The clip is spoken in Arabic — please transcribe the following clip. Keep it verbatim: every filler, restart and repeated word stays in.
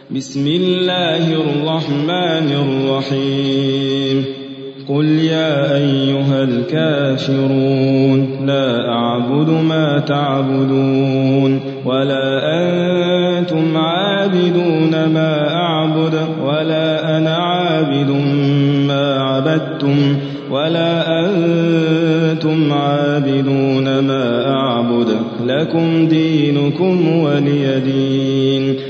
بسم الله الرحمن الرحيم قل يا أيها الكافرون لا أعبد ما تعبدون ولا أنتم عابدون ما أعبد ولا أنا عابد ما عبدتم ولا أنتم عابدون ما أعبد لكم دينكم ولي دين